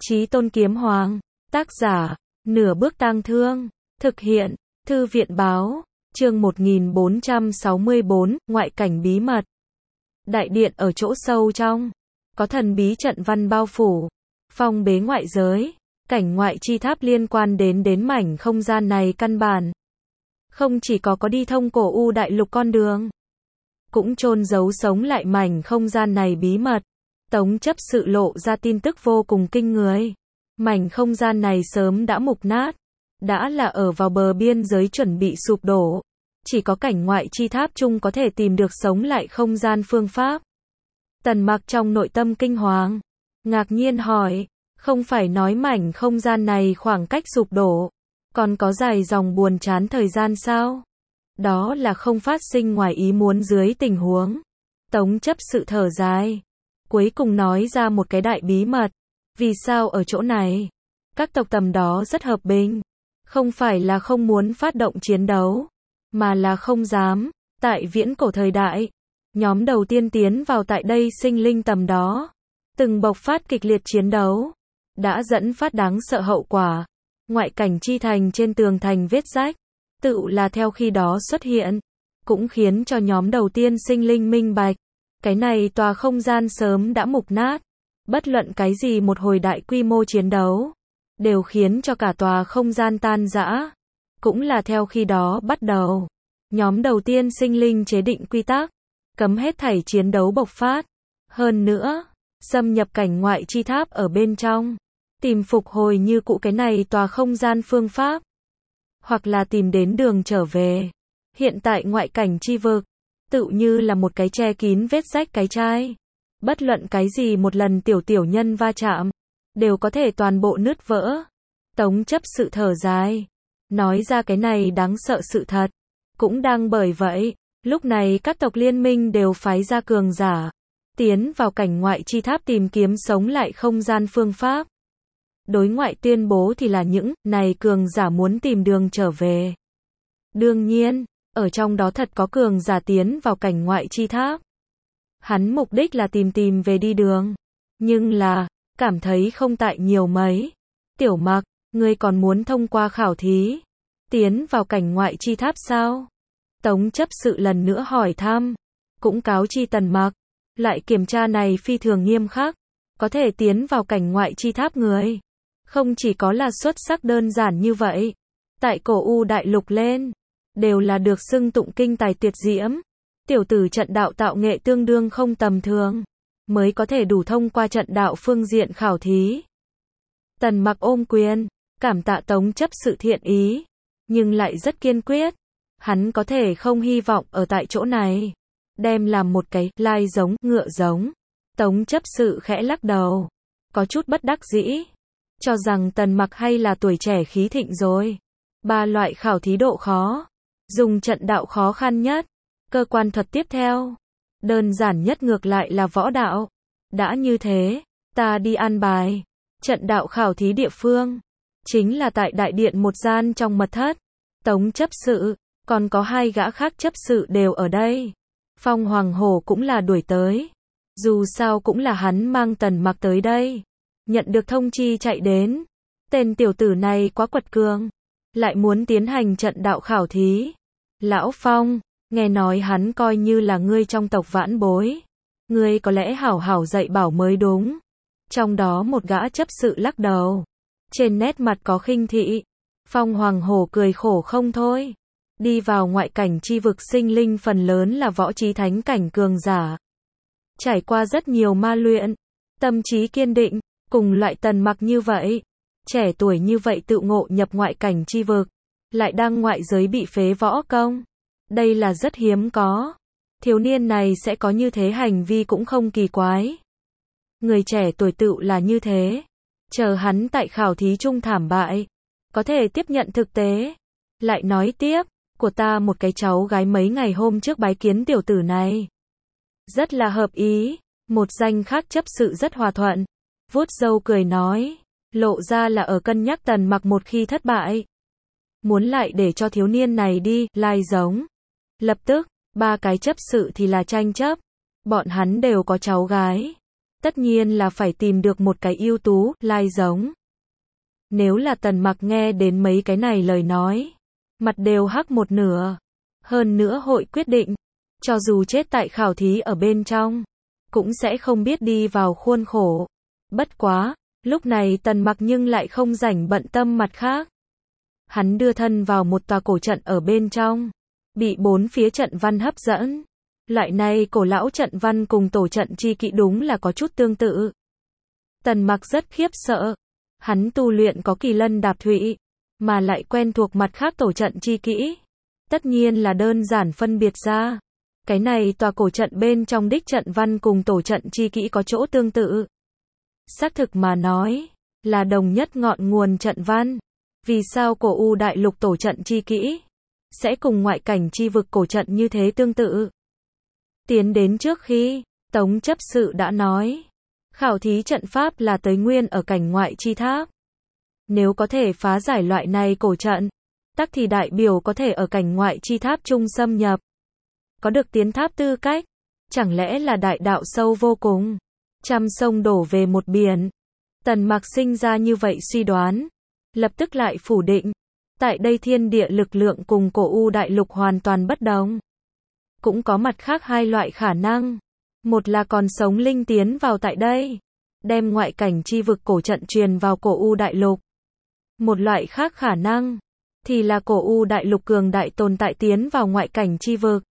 Chí Tôn Kiếm Hoàng. Tác giả, Nửa Bước Tang Thương. Thực hiện, Thư viện Báo. Chương 1464, Ngoại cảnh bí mật. Đại điện ở chỗ sâu trong, có thần bí trận văn bao phủ, phong bế ngoại giới, cảnh ngoại chi tháp liên quan đến mảnh không gian này căn bản. Không chỉ có đi thông cổ u đại lục con đường, cũng chôn giấu sống lại mảnh không gian này bí mật. Tống chấp sự lộ ra tin tức vô cùng kinh người. Mảnh không gian này sớm đã mục nát, đã là ở vào bờ biên giới chuẩn bị sụp đổ. Chỉ có cảnh ngoại chi tháp chung có thể tìm được sống lại không gian phương pháp. Tần Mặc trong nội tâm kinh hoàng, ngạc nhiên hỏi, không phải nói mảnh không gian này khoảng cách sụp đổ, còn có dài dòng buồn chán thời gian sao? Đó là không phát sinh ngoài ý muốn dưới tình huống. Tống chấp sự thở dài, cuối cùng nói ra một cái đại bí mật. Vì sao ở chỗ này? Các tộc tầm đó rất hợp binh, không phải là không muốn phát động chiến đấu, mà là không dám. Tại viễn cổ thời đại, nhóm đầu tiên tiến vào tại đây sinh linh tầm đó, từng bộc phát kịch liệt chiến đấu, đã dẫn phát đáng sợ hậu quả. Ngoại cảnh chi thành trên tường thành vết rách, tự là theo khi đó xuất hiện, cũng khiến cho nhóm đầu tiên sinh linh minh bạch, cái này tòa không gian sớm đã mục nát. Bất luận cái gì một hồi đại quy mô chiến đấu, đều khiến cho cả tòa không gian tan rã. Cũng là theo khi đó bắt đầu, nhóm đầu tiên sinh linh chế định quy tắc, cấm hết thảy chiến đấu bộc phát. Hơn nữa, xâm nhập cảnh ngoại chi tháp ở bên trong, tìm phục hồi như cũ cái này tòa không gian phương pháp, hoặc là tìm đến đường trở về. Hiện tại ngoại cảnh chi vực, tự như là một cái che kín vết rách cái chai. Bất luận cái gì một lần tiểu nhân va chạm, đều có thể toàn bộ nứt vỡ. Tống chấp sự thở dài, nói ra cái này đáng sợ sự thật. Cũng đang bởi vậy, lúc này các tộc liên minh đều phái ra cường giả, tiến vào cảnh ngoại chi tháp tìm kiếm sống lại không gian phương pháp. Đối ngoại tuyên bố thì là những này cường giả muốn tìm đường trở về. Đương nhiên, ở trong đó thật có cường giả tiến vào cảnh ngoại chi tháp. Hắn mục đích là tìm về đi đường, nhưng là, cảm thấy không tại nhiều mấy. Tiểu Mặc, ngươi còn muốn thông qua khảo thí, tiến vào cảnh ngoại chi tháp sao? Tống chấp sự lần nữa hỏi thăm, cũng cáo chi Tần Mặc, lại kiểm tra này phi thường nghiêm khắc, có thể tiến vào cảnh ngoại chi tháp người, không chỉ có là xuất sắc đơn giản như vậy, tại cổ u đại lục lên, đều là được xưng tụng kinh tài tuyệt diễm. Tiểu tử trận đạo tạo nghệ tương đương không tầm thường, mới có thể đủ thông qua trận đạo phương diện khảo thí. Tần Mặc ôm quyền, cảm tạ Tống chấp sự thiện ý, nhưng lại rất kiên quyết. Hắn có thể không hy vọng ở tại chỗ này, đem làm một cái lai giống, ngựa giống. Tống chấp sự khẽ lắc đầu, có chút bất đắc dĩ, cho rằng Tần Mặc hay là tuổi trẻ khí thịnh rồi. Ba loại khảo thí độ khó, dùng trận đạo khó khăn nhất. Cơ quan thuật tiếp theo, đơn giản nhất ngược lại là võ đạo. Đã như thế, ta đi an bài. Trận đạo khảo thí địa phương, chính là tại đại điện một gian trong mật thất. Tống chấp sự, còn có hai gã khác chấp sự đều ở đây. Phong Hoàng Hổ cũng là đuổi tới. Dù sao cũng là hắn mang Tần Mặc tới đây. Nhận được thông chi chạy đến. Tên tiểu tử này quá quật cường, lại muốn tiến hành trận đạo khảo thí. Lão Phong, nghe nói hắn coi như là ngươi trong tộc vãn bối, ngươi có lẽ hảo hảo dạy bảo mới đúng. Trong đó một gã chấp sự lắc đầu, trên nét mặt có khinh thị. Phong Hoàng Hổ cười khổ không thôi. Đi vào ngoại cảnh chi vực sinh linh phần lớn là võ trí thánh cảnh cường giả, trải qua rất nhiều ma luyện, tâm trí kiên định. Cùng loại Tần Mặc như vậy, trẻ tuổi như vậy tự ngộ nhập ngoại cảnh chi vực, lại đang ngoại giới bị phế võ công. Đây là rất hiếm có. Thiếu niên này sẽ có như thế hành vi cũng không kỳ quái. Người trẻ tuổi tự là như thế. Chờ hắn tại khảo thí trung thảm bại, có thể tiếp nhận thực tế. Lại nói tiếp, của ta một cái cháu gái mấy ngày hôm trước bái kiến tiểu tử này. Rất là hợp ý. Một danh khác chấp sự rất hòa thuận, vuốt râu cười nói, lộ ra là ở cân nhắc Tần Mặc một khi thất bại, muốn lại để cho thiếu niên này đi, lai giống. Lập tức, ba cái chấp sự thì là tranh chấp. Bọn hắn đều có cháu gái, tất nhiên là phải tìm được một cái ưu tú, lai giống. Nếu là Tần Mặc nghe đến mấy cái này lời nói, mặt đều hắc một nửa. Hơn nữa hội quyết định, cho dù chết tại khảo thí ở bên trong, cũng sẽ không biết đi vào khuôn khổ. Bất quá, lúc này Tần Mặc nhưng lại không rảnh bận tâm mặt khác. Hắn đưa thân vào một tòa cổ trận ở bên trong, bị bốn phía trận văn hấp dẫn. Loại này cổ lão trận văn cùng tổ trận chi kỹ đúng là có chút tương tự. Tần Mặc rất khiếp sợ. Hắn tu luyện có Kỳ Lân Đạp Thụy, mà lại quen thuộc mặt khác tổ trận chi kỹ. Tất nhiên là đơn giản phân biệt ra. Cái này tòa cổ trận bên trong đích trận văn cùng tổ trận chi kỹ có chỗ tương tự. Xác thực mà nói, là đồng nhất ngọn nguồn trận văn. Vì sao cổ U đại lục tổ trận chi kỹ sẽ cùng ngoại cảnh chi vực cổ trận như thế tương tự? Tiến đến trước khi, Tống chấp sự đã nói, khảo thí trận pháp là tới nguyên ở cảnh ngoại chi tháp. Nếu có thể phá giải loại này cổ trận, tắc thì đại biểu có thể ở cảnh ngoại chi tháp trung xâm nhập. Có được tiến tháp tư cách, chẳng lẽ là đại đạo sâu vô cùng, trăm sông đổ về một biển. Tần Mặc sinh ra như vậy suy đoán, lập tức lại phủ định. Tại đây thiên địa lực lượng cùng cổ U đại lục hoàn toàn bất đồng. Cũng có mặt khác hai loại khả năng. Một là còn sống linh tiến vào tại đây, đem ngoại cảnh chi vực cổ trận truyền vào cổ U đại lục. Một loại khác khả năng, thì là cổ U đại lục cường đại tồn tại tiến vào ngoại cảnh chi vực,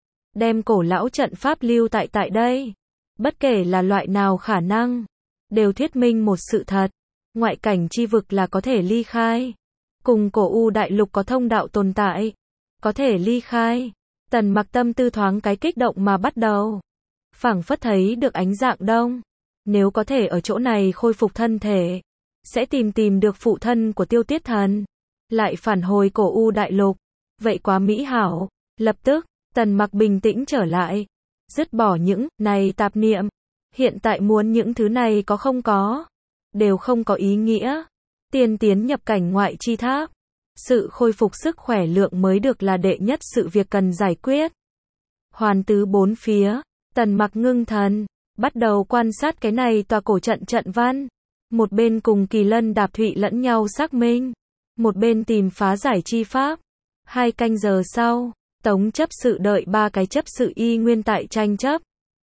đem cổ lão trận pháp lưu tại đây. Bất kể là loại nào khả năng, đều thuyết minh một sự thật, ngoại cảnh chi vực là có thể ly khai, cùng cổ U đại lục có thông đạo tồn tại, có thể ly khai. Tần Mặc tâm tư thoáng cái kích động mà bắt đầu, phảng phất thấy được ánh dạng đông. Nếu có thể ở chỗ này khôi phục thân thể, sẽ tìm được phụ thân của Tiêu Tiết Thần, lại phản hồi cổ U đại lục, vậy quá mỹ hảo. Lập tức, Tần Mặc bình tĩnh trở lại, dứt bỏ những này tạp niệm. Hiện tại muốn những thứ này có không có, đều không có ý nghĩa. Tiên tiến nhập cảnh ngoại chi tháp, sự khôi phục sức khỏe lượng mới được là đệ nhất sự việc cần giải quyết. Hoàn tứ bốn phía, Tần Mặc ngưng thần, bắt đầu quan sát cái này tòa cổ trận trận văn. Một bên cùng Kỳ Lân Đạp Thụy lẫn nhau xác minh, một bên tìm phá giải chi pháp. 2 canh giờ sau, Tống chấp sự đợi 3 cái chấp sự y nguyên tại tranh chấp.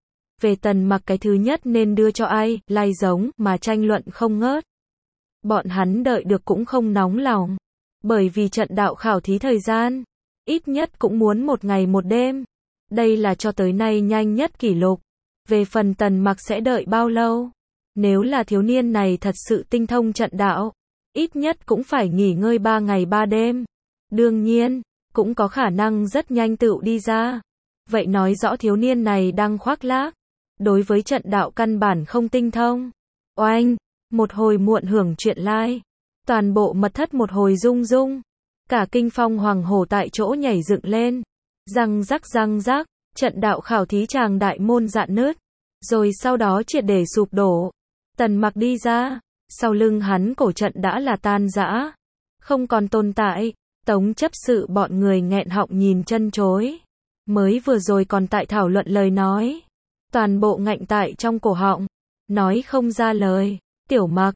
Về Tần Mặc cái thứ nhất nên đưa cho ai, lai giống, mà tranh luận không ngớt. Bọn hắn đợi được cũng không nóng lòng, bởi vì trận đạo khảo thí thời gian, ít nhất cũng muốn 1 ngày 1 đêm. Đây là cho tới nay nhanh nhất kỷ lục. Về phần Tần Mặc sẽ đợi bao lâu? Nếu là thiếu niên này thật sự tinh thông trận đạo, ít nhất cũng phải nghỉ ngơi 3 ngày 3 đêm. Đương nhiên, cũng có khả năng rất nhanh tựu đi ra. Vậy nói rõ thiếu niên này đang khoác lác, đối với trận đạo căn bản không tinh thông. Oanh, một hồi muộn hưởng chuyện lai, toàn bộ mật thất một hồi rung rung, cả kinh phong hoàng hổ tại chỗ nhảy dựng lên, răng rắc, trận đạo khảo thí tràng đại môn dạn nứt, rồi sau đó triệt để sụp đổ. Tần Mặc đi ra, sau lưng hắn cổ trận đã là tan rã, không còn tồn tại. Tống chấp sự bọn người nghẹn họng nhìn chân chối, mới vừa rồi còn tại thảo luận lời nói, toàn bộ ngạnh tại trong cổ họng, nói không ra lời. Tiểu Mặc,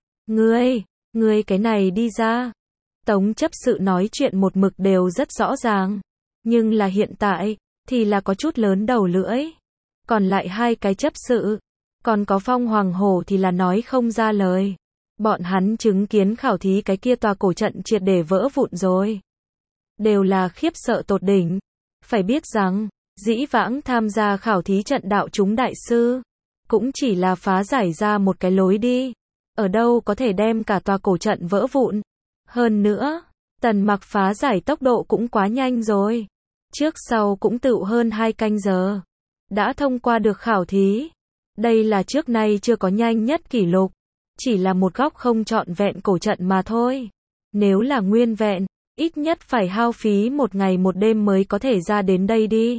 ngươi cái này đi ra. Tống chấp sự nói chuyện một mực đều rất rõ ràng, nhưng là hiện tại, thì là có chút lớn đầu lưỡi. Còn lại 2 cái chấp sự, còn có phong hoàng hổ thì là nói không ra lời. Bọn hắn chứng kiến khảo thí cái kia tòa cổ trận triệt để vỡ vụn rồi, đều là khiếp sợ tột đỉnh. Phải biết rằng, dĩ vãng tham gia khảo thí trận đạo chúng đại sư, cũng chỉ là phá giải ra một cái lối đi, ở đâu có thể đem cả tòa cổ trận vỡ vụn. Hơn nữa, Tần Mặc phá giải tốc độ cũng quá nhanh rồi, trước sau cũng tựu hơn 2 canh giờ, đã thông qua được khảo thí. Đây là trước nay chưa có nhanh nhất kỷ lục, chỉ là một góc không trọn vẹn cổ trận mà thôi. Nếu là nguyên vẹn, ít nhất phải hao phí 1 ngày 1 đêm mới có thể ra đến đây đi.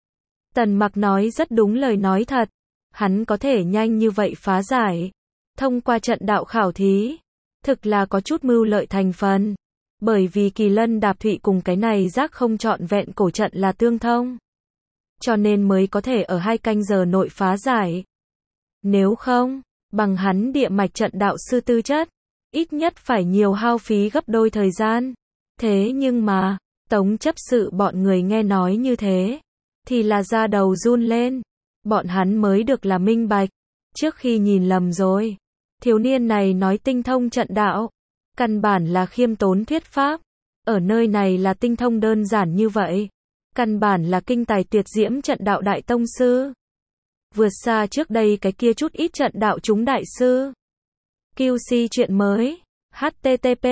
Tần Mặc nói rất đúng lời nói thật, hắn có thể nhanh như vậy phá giải, thông qua trận đạo khảo thí, thực là có chút mưu lợi thành phần, bởi vì Kỳ Lân Đạp Thụy cùng cái này rác không trọn vẹn cổ trận là tương thông, cho nên mới có thể ở 2 canh giờ nội phá giải. Nếu không, bằng hắn địa mạch trận đạo sư tư chất, ít nhất phải nhiều hao phí gấp đôi thời gian. Thế nhưng mà, Tống chấp sự bọn người nghe nói như thế, thì là da đầu run lên. Bọn hắn mới được là minh bạch, trước khi nhìn lầm rồi. Thiếu niên này nói tinh thông trận đạo, căn bản là khiêm tốn thuyết pháp. Ở nơi này là tinh thông đơn giản như vậy, căn bản là kinh tài tuyệt diễm trận đạo đại tông sư. Vượt xa trước đây cái kia chút ít trận đạo chúng đại sư. QC chuyện mới. http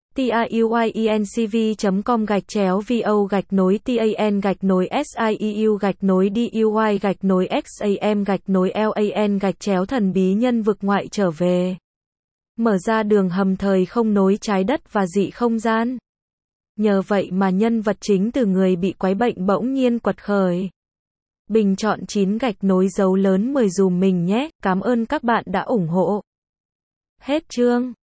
tiuyencv.com/vo-sieu-duy-xam-lan-thần bí nhân vực ngoại trở về. Mở ra đường hầm thời không nối trái đất và dị không gian. Nhờ vậy mà nhân vật chính từ người bị quái bệnh bỗng nhiên quật khởi. Bình chọn 9 gạch nối dấu lớn 10 dùm mình nhé, cảm ơn các bạn đã ủng hộ. Hết chương.